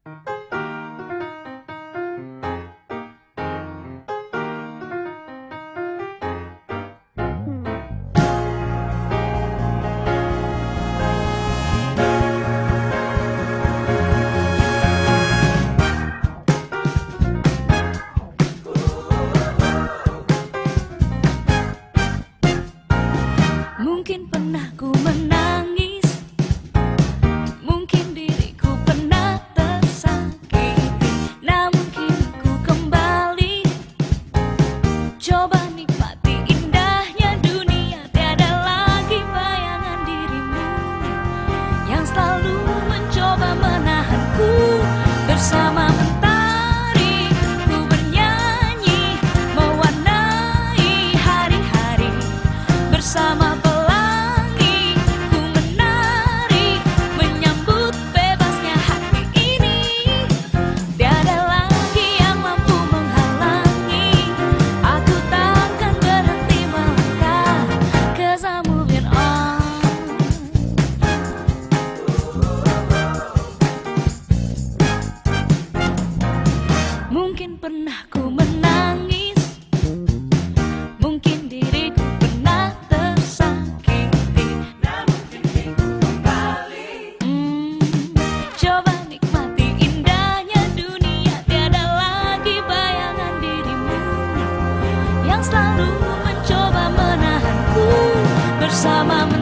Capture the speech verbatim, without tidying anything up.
Mungkin pernah ku menangis, mungkin diriku pernah tersakiti, namun kini ku kembali, coba nikmati indahnya dunia. Tiada lagi bayangan dirimu yang selalu mencoba menahanku. Bersama mentari ku bernyanyi, mewarnai hari-hari. Bersama mungkin pernah ku menangis, mungkin diriku pernah tersakiti, namun kini ku kembali. hmm, Coba nikmati indahnya dunia. Tiada lagi bayangan dirimu yang selalu mencoba menahanku. Bersama